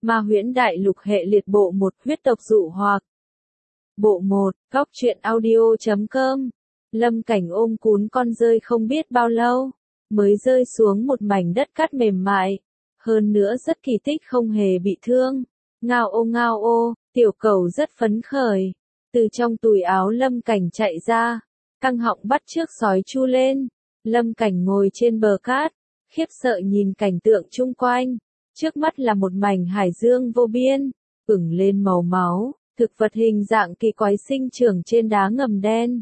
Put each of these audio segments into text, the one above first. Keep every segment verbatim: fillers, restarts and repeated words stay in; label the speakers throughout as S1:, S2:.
S1: Ma huyễn đại lục hệ liệt bộ một huyết tộc dụ hoặc. Bộ một, góc truyện audio chấm com. Lâm Cảnh ôm cún con rơi không biết bao lâu, mới rơi xuống một mảnh đất cát mềm mại. Hơn nữa rất kỳ tích không hề bị thương. Ngao ô ngao ô, tiểu cẩu rất phấn khởi. Từ trong túi áo Lâm Cảnh chạy ra, căng họng bắt chước sói chu lên. Lâm Cảnh ngồi trên bờ cát, khiếp sợ nhìn cảnh tượng chung quanh. Trước mắt là một mảnh hải dương vô biên, ửng lên màu máu, thực vật hình dạng kỳ quái sinh trưởng trên đá ngầm đen.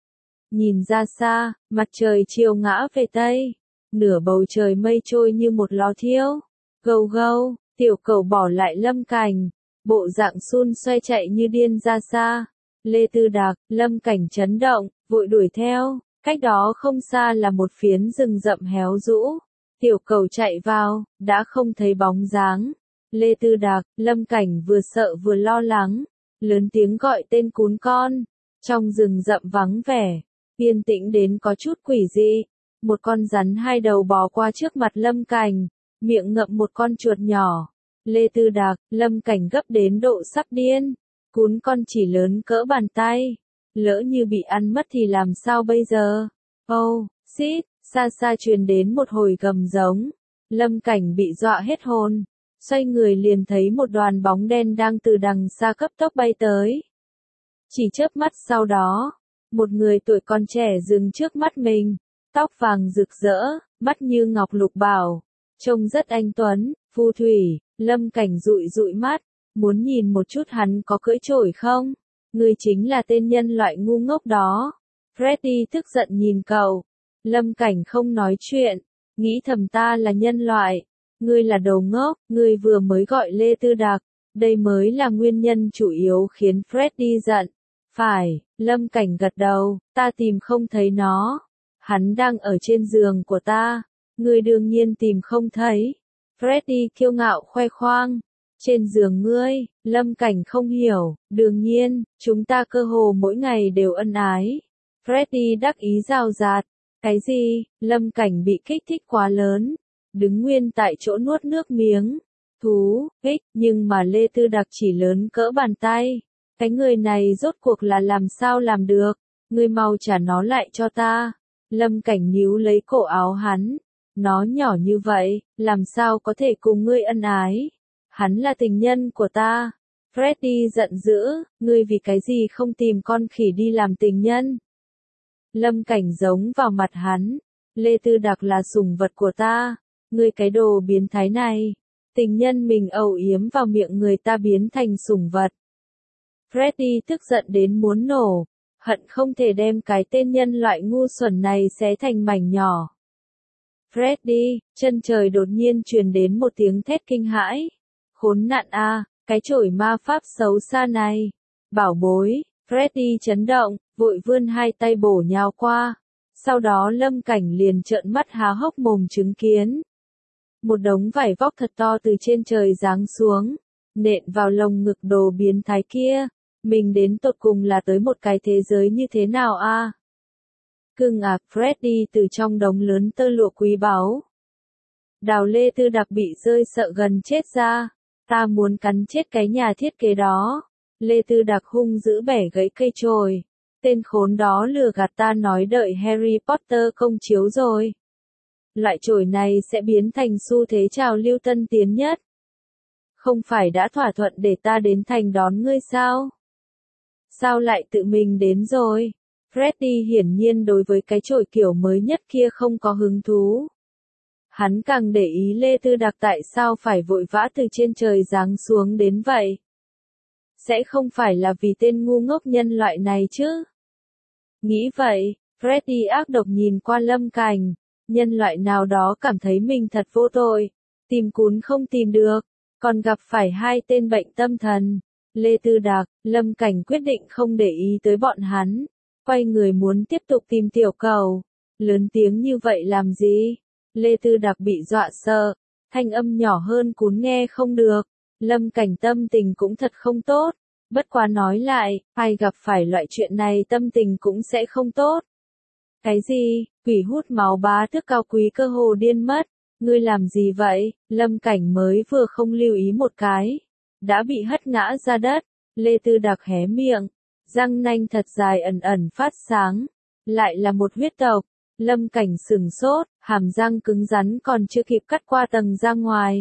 S1: Nhìn ra xa, mặt trời chiều ngã về tây, nửa bầu trời mây trôi như một lò thiêu. Gâu gâu, tiểu cẩu bỏ lại Lâm Cảnh, bộ dạng xun xoay chạy như điên ra xa. Lê Tư Đạc, Lâm Cảnh chấn động, vội đuổi theo, cách đó không xa là một phiến rừng rậm héo rũ. Tiểu cẩu chạy vào, đã không thấy bóng dáng. Lê Tư Đạc, Lâm Cảnh vừa sợ vừa lo lắng, lớn tiếng gọi tên cún con. Trong rừng rậm vắng vẻ, yên tĩnh đến có chút quỷ dị. Một con rắn hai đầu bò qua trước mặt Lâm Cảnh, miệng ngậm một con chuột nhỏ. Lê Tư Đạc, Lâm Cảnh gấp đến độ sắp điên. Cún con chỉ lớn cỡ bàn tay, lỡ như bị ăn mất thì làm sao bây giờ? Ô, oh, xít, xa xa truyền đến một hồi gầm giống. Lâm Cảnh bị dọa hết hồn, xoay người liền thấy một đoàn bóng đen đang từ đằng xa cấp tốc bay tới. Chỉ chớp mắt sau đó, một người tuổi còn trẻ dừng trước mắt mình, tóc vàng rực rỡ, mắt như ngọc lục bảo, trông rất anh tuấn, phù thủy. Lâm Cảnh dụi dụi mắt, muốn nhìn một chút hắn có cưỡi chổi không? Ngươi chính là tên nhân loại ngu ngốc đó. Freddy tức giận nhìn cậu. Lâm Cảnh không nói chuyện, nghĩ thầm ta là nhân loại, ngươi là đồ ngốc, ngươi vừa mới gọi Lê Tư Đạc, đây mới là nguyên nhân chủ yếu khiến Freddy giận. Phải, Lâm Cảnh gật đầu, ta tìm không thấy nó. Hắn đang ở trên giường của ta, ngươi đương nhiên tìm không thấy. Freddy kiêu ngạo khoe khoang. Trên giường ngươi, Lâm Cảnh không hiểu, đương nhiên, chúng ta cơ hồ mỗi ngày đều ân ái. Freddy đắc ý rào rạt. Cái gì? Lâm Cảnh bị kích thích quá lớn, đứng nguyên tại chỗ nuốt nước miếng. Thú, ích, nhưng mà Lê Tư Đạc chỉ lớn cỡ bàn tay. Cái người này rốt cuộc là làm sao làm được? Ngươi mau trả nó lại cho ta. Lâm Cảnh níu lấy cổ áo hắn. Nó nhỏ như vậy, làm sao có thể cùng ngươi ân ái? Hắn là tình nhân của ta. Freddy giận dữ, ngươi vì cái gì không tìm con khỉ đi làm tình nhân? Lâm Cảnh giống vào mặt hắn. Lê Tư Đạc là sủng vật của ta. Ngươi cái đồ biến thái này. Tình nhân mình âu yếm vào miệng người ta biến thành sủng vật. Freddy tức giận đến muốn nổ. Hận không thể đem cái tên nhân loại ngu xuẩn này xé thành mảnh nhỏ. Freddy, chân trời đột nhiên truyền đến một tiếng thét kinh hãi. Khốn nạn a, à, cái chổi ma pháp xấu xa này. Bảo bối, Freddy chấn động, vội vươn hai tay bổ nhào qua. Sau đó Lâm Cảnh liền trợn mắt há hốc mồm chứng kiến. Một đống vải vóc thật to từ trên trời giáng xuống, nện vào lồng ngực đồ biến thái kia. Mình đến tột cùng là tới một cái thế giới như thế nào a? À? Cưng à, Freddy từ trong đống lớn tơ lụa quý báu. Đào Lê Tư Đạc bị rơi sợ gần chết ra. Ta muốn cắn chết cái nhà thiết kế đó. Lê Tư Đạc hung dữ bẻ gãy cây chổi. Tên khốn đó lừa gạt ta nói đợi Harry Potter công chiếu rồi. Loại chổi này sẽ biến thành xu thế trào lưu tân tiến nhất. Không phải đã thỏa thuận để ta đến thành đón ngươi sao? Sao lại tự mình đến rồi? Freddy hiển nhiên đối với cái chổi kiểu mới nhất kia không có hứng thú. Hắn càng để ý Lê Tư Đạc tại sao phải vội vã từ trên trời giáng xuống đến vậy. Sẽ không phải là vì tên ngu ngốc nhân loại này chứ? Nghĩ vậy, Freddy ác độc nhìn qua Lâm Cảnh. Nhân loại nào đó cảm thấy mình thật vô tội. Tìm cún không tìm được, còn gặp phải hai tên bệnh tâm thần. Lê Tư Đạc, Lâm Cảnh quyết định không để ý tới bọn hắn. Quay người muốn tiếp tục tìm tiểu cẩu. Lớn tiếng như vậy làm gì? Lê Tư Đạc bị dọa sợ. Thanh âm nhỏ hơn cún nghe không được. Lâm Cảnh tâm tình cũng thật không tốt. Bất quá nói lại, ai gặp phải loại chuyện này tâm tình cũng sẽ không tốt. Cái gì? Quỷ hút máu bá tước cao quý cơ hồ điên mất. Ngươi làm gì vậy? Lâm Cảnh mới vừa không lưu ý một cái, đã bị hất ngã ra đất. Lê Tư Đạc hé miệng, răng nanh thật dài ẩn ẩn phát sáng. Lại là một huyết tộc. Lâm Cảnh sửng sốt, hàm răng cứng rắn còn chưa kịp cắt qua tầng ra ngoài.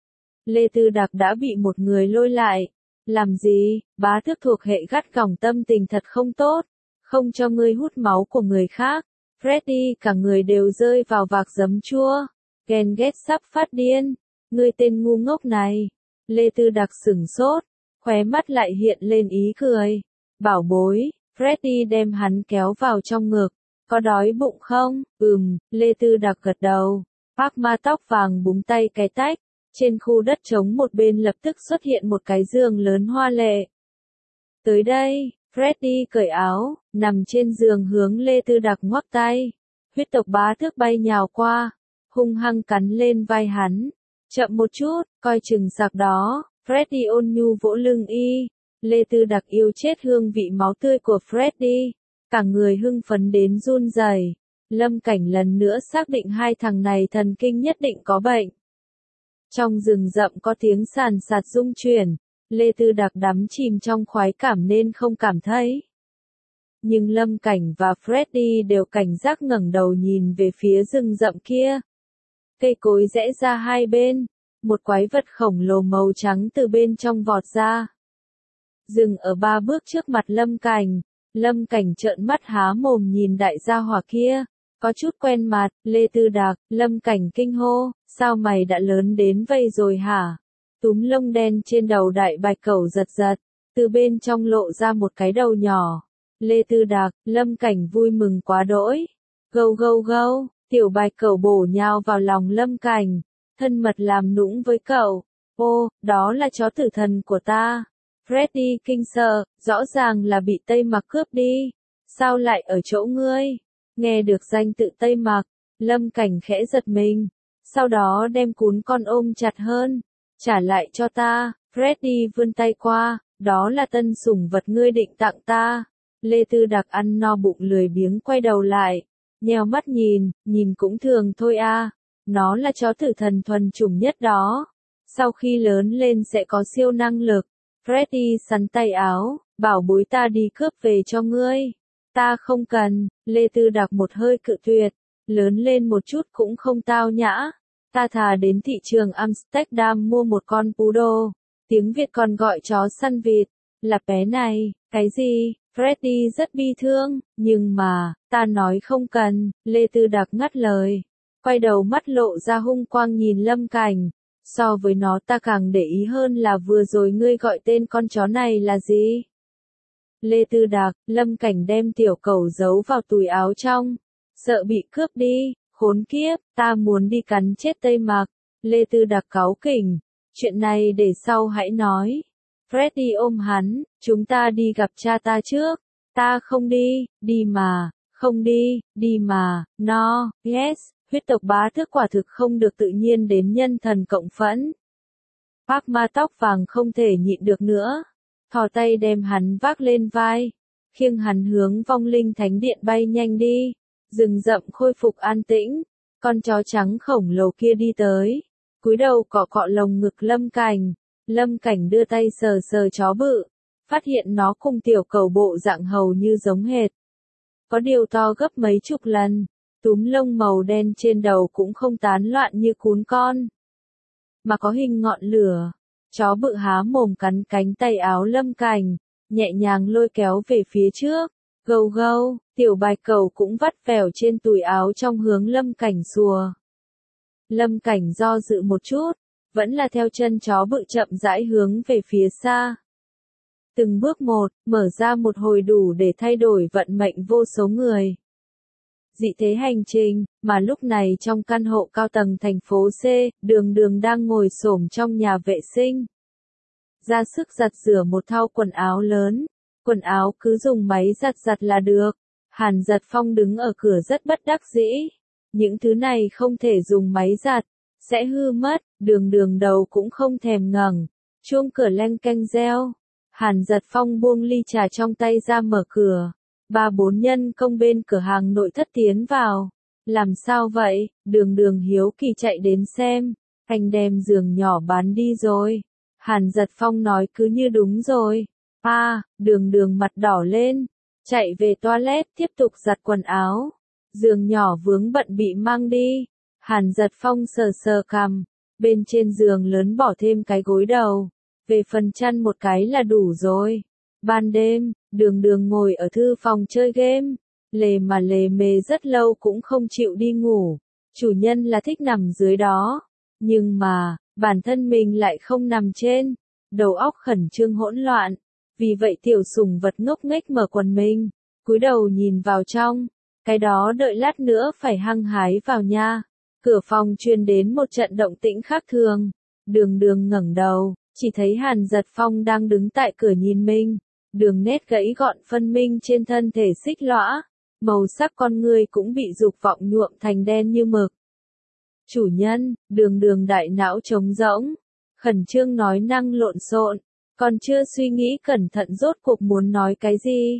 S1: Lê Tư Đạc đã bị một người lôi lại. Làm gì? Bá Tước thuộc hệ gắt gỏng tâm tình thật không tốt. Không cho ngươi hút máu của người khác. Freddy cả người đều rơi vào vạc giấm chua. Ghen ghét sắp phát điên. Ngươi tên ngu ngốc này. Lê Tư Đạc sửng sốt, khóe mắt lại hiện lên ý cười. Bảo bối, Freddy đem hắn kéo vào trong ngực. Có đói bụng không? Ừm, Lê Tư Đạc gật đầu. Bác ma tóc vàng búng tay cái tách. Trên khu đất trống một bên lập tức xuất hiện một cái giường lớn hoa lệ. Tới đây, Freddy cởi áo, nằm trên giường hướng Lê Tư Đạc ngoắc tay. Huyết tộc Bá Tước bay nhào qua, hung hăng cắn lên vai hắn. Chậm một chút, coi chừng sạc đó. Freddy ôn nhu vỗ lưng y. Lê Tư Đạc yêu chết hương vị máu tươi của Freddy. Cả người hưng phấn đến run rẩy. Lâm Cảnh lần nữa xác định hai thằng này thần kinh nhất định có bệnh. Trong rừng rậm có tiếng sàn sạt rung chuyển. Lê Tư Đạc đắm chìm trong khoái cảm nên không cảm thấy. Nhưng Lâm Cảnh và Freddy đều cảnh giác ngẩng đầu nhìn về phía rừng rậm kia. Cây cối rẽ ra hai bên. Một quái vật khổng lồ màu trắng từ bên trong vọt ra. Dừng ở ba bước trước mặt Lâm Cảnh. Lâm Cảnh trợn mắt há mồm nhìn đại gia hỏa kia. Có chút quen mặt, Lê Tư Đạc. Lâm Cảnh kinh hô, sao mày đã lớn đến vây rồi hả? Túm lông đen trên đầu đại bạch cẩu giật giật. Từ bên trong lộ ra một cái đầu nhỏ. Lê Tư Đạc, Lâm Cảnh vui mừng quá đỗi. Gâu gâu gâu, tiểu bạch cẩu bổ nhào vào lòng Lâm Cảnh. Thân mật làm nũng với cậu. Ô, đó là chó tử thần của ta. Freddy kinh sợ, rõ ràng là bị Tây Mặc cướp đi. Sao lại ở chỗ ngươi? Nghe được danh tự Tây Mặc, Lâm Cảnh khẽ giật mình. Sau đó đem cún con ôm chặt hơn. Trả lại cho ta. Freddy vươn tay qua, đó là tân sủng vật ngươi định tặng ta. Lê Tư Đạc ăn no bụng lười biếng quay đầu lại. Nheo mắt nhìn, nhìn cũng thường thôi a. Nó là chó tử thần thuần chủng nhất đó. Sau khi lớn lên sẽ có siêu năng lực. Freddy sắn tay áo, bảo bối ta đi cướp về cho ngươi. Ta không cần. Lê Tư Đạc một hơi cự tuyệt. Lớn lên một chút cũng không tao nhã. Ta thà đến thị trường Amsterdam mua một con poodle. Tiếng Việt còn gọi chó săn vịt. Là bé này, cái gì? Freddy rất bi thương, nhưng mà, ta nói không cần. Lê Tư Đạc ngắt lời. Quay đầu mắt lộ ra hung quang nhìn Lâm Cảnh. So với nó ta càng để ý hơn là vừa rồi ngươi gọi tên con chó này là gì? Lê Tư Đạc, Lâm Cảnh đem tiểu cẩu giấu vào túi áo trong. Sợ bị cướp đi, khốn kiếp, ta muốn đi cắn chết Tây Mặc. Lê Tư Đạc cáu kỉnh. Chuyện này để sau hãy nói. Freddy ôm hắn, chúng ta đi gặp cha ta trước. Ta không đi, đi mà, không đi, đi mà, no, yes. Huyết tộc Bá Tước quả thực không được tự nhiên đến nhân thần cộng phẫn. Bác ma tóc vàng không thể nhịn được nữa. Thò tay đem hắn vác lên vai. Khiêng hắn hướng vong linh thánh điện bay nhanh đi. Rừng rậm khôi phục an tĩnh. Con chó trắng khổng lồ kia đi tới. Cúi đầu cọ cọ lồng ngực Lâm Cảnh. Lâm Cảnh đưa tay sờ sờ chó bự. Phát hiện nó cùng tiểu cẩu bộ dạng hầu như giống hệt. Có điều to gấp mấy chục lần. Túm lông màu đen trên đầu cũng không tán loạn như cún con. Mà có hình ngọn lửa. Chó bự há mồm cắn cánh tay áo Lâm Cảnh. Nhẹ nhàng lôi kéo về phía trước. Gâu gâu, tiểu bạch cẩu cũng vắt vẻo trên túi áo trong hướng Lâm Cảnh sùa. Lâm Cảnh do dự một chút. Vẫn là theo chân chó bự chậm rãi hướng về phía xa. Từng bước một, mở ra một hồi đủ để thay đổi vận mệnh vô số người. Dị thế hành trình, mà lúc này trong căn hộ cao tầng thành phố C, Đường Đường đang ngồi xổm trong nhà vệ sinh. Ra sức giặt rửa một thau quần áo lớn. Quần áo cứ dùng máy giặt giặt là được. Hàn Giật Phong đứng ở cửa rất bất đắc dĩ. Những thứ này không thể dùng máy giặt, sẽ hư mất. Đường Đường đầu cũng không thèm ngẩng. Chuông cửa leng keng reo. Hàn Giật Phong buông ly trà trong tay ra mở cửa. Ba bốn nhân công bên cửa hàng nội thất tiến vào. Làm sao vậy? Đường đường hiếu kỳ chạy đến xem. Anh đem giường nhỏ bán đi rồi. Hàn Giật Phong nói cứ như đúng rồi. À, đường đường mặt đỏ lên. Chạy về toilet tiếp tục giặt quần áo. Giường nhỏ vướng bận bị mang đi. Hàn Giật Phong sờ sờ cằm. Bên trên giường lớn bỏ thêm cái gối đầu. Về phần chăn một cái là đủ rồi. Ban đêm, đường đường ngồi ở thư phòng chơi game. Lề mà lề mề rất lâu cũng không chịu đi ngủ. Chủ nhân là thích nằm dưới đó. Nhưng mà, bản thân mình lại không nằm trên. Đầu óc khẩn trương hỗn loạn. Vì vậy tiểu sủng vật ngốc nghếch mở quần mình. Cúi đầu nhìn vào trong. Cái đó đợi lát nữa phải hăng hái vào nha. Cửa phòng truyền đến một trận động tĩnh khác thường. Đường đường ngẩng đầu, chỉ thấy Hàn Giật Phong đang đứng tại cửa nhìn mình. Đường nét gãy gọn phân minh trên thân thể xích lõa. Màu sắc con người cũng bị dục vọng nhuộm thành đen như mực. Chủ nhân, đường đường đại não trống rỗng. Khẩn trương nói năng lộn xộn. Còn chưa suy nghĩ cẩn thận rốt cuộc muốn nói cái gì.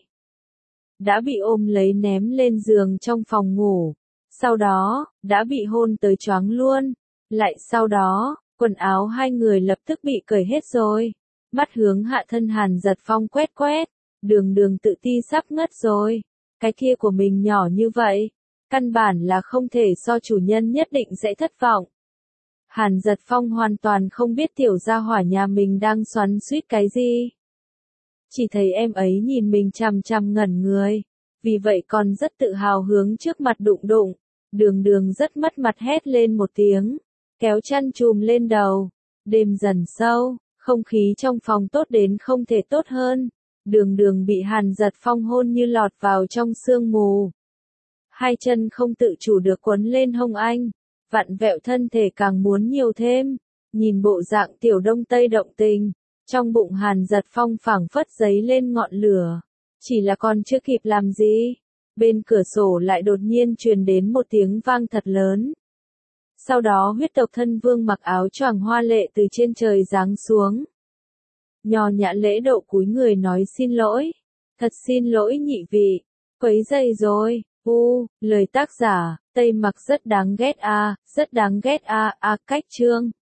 S1: Đã bị ôm lấy ném lên giường trong phòng ngủ. Sau đó, đã bị hôn tới choáng luôn. Lại sau đó, quần áo hai người lập tức bị cởi hết rồi. Mắt hướng hạ thân Hàn Giật Phong quét quét. Đường đường tự ti sắp ngất rồi. Cái kia của mình nhỏ như vậy. Căn bản là không thể so chủ nhân nhất định sẽ thất vọng. Hàn Giật Phong hoàn toàn không biết tiểu gia hỏa nhà mình đang xoắn xuýt cái gì. Chỉ thấy em ấy nhìn mình chằm chằm ngẩn người. Vì vậy còn rất tự hào hướng trước mặt đụng đụng. Đường đường rất mất mặt hét lên một tiếng. Kéo chăn chùm lên đầu. Đêm dần sâu, không khí trong phòng tốt đến không thể tốt hơn. Đường đường bị Hàn Giật Phong hôn như lọt vào trong sương mù. Hai chân không tự chủ được quấn lên hông anh. Vặn vẹo thân thể càng muốn nhiều thêm. Nhìn bộ dạng tiểu đông tây động tình. Trong bụng Hàn Giật Phong phảng phất giấy lên ngọn lửa. Chỉ là còn chưa kịp làm gì. Bên cửa sổ lại đột nhiên truyền đến một tiếng vang thật lớn. Sau đó huyết tộc thân vương mặc áo choàng hoa lệ từ trên trời giáng xuống. Nho nhã lễ độ cúi người nói xin lỗi. Thật xin lỗi nhị vị. Quấy dày rồi. U, lời tác giả, Tây Mặc rất đáng ghét a, à, rất đáng ghét a, à, a à, cách chương.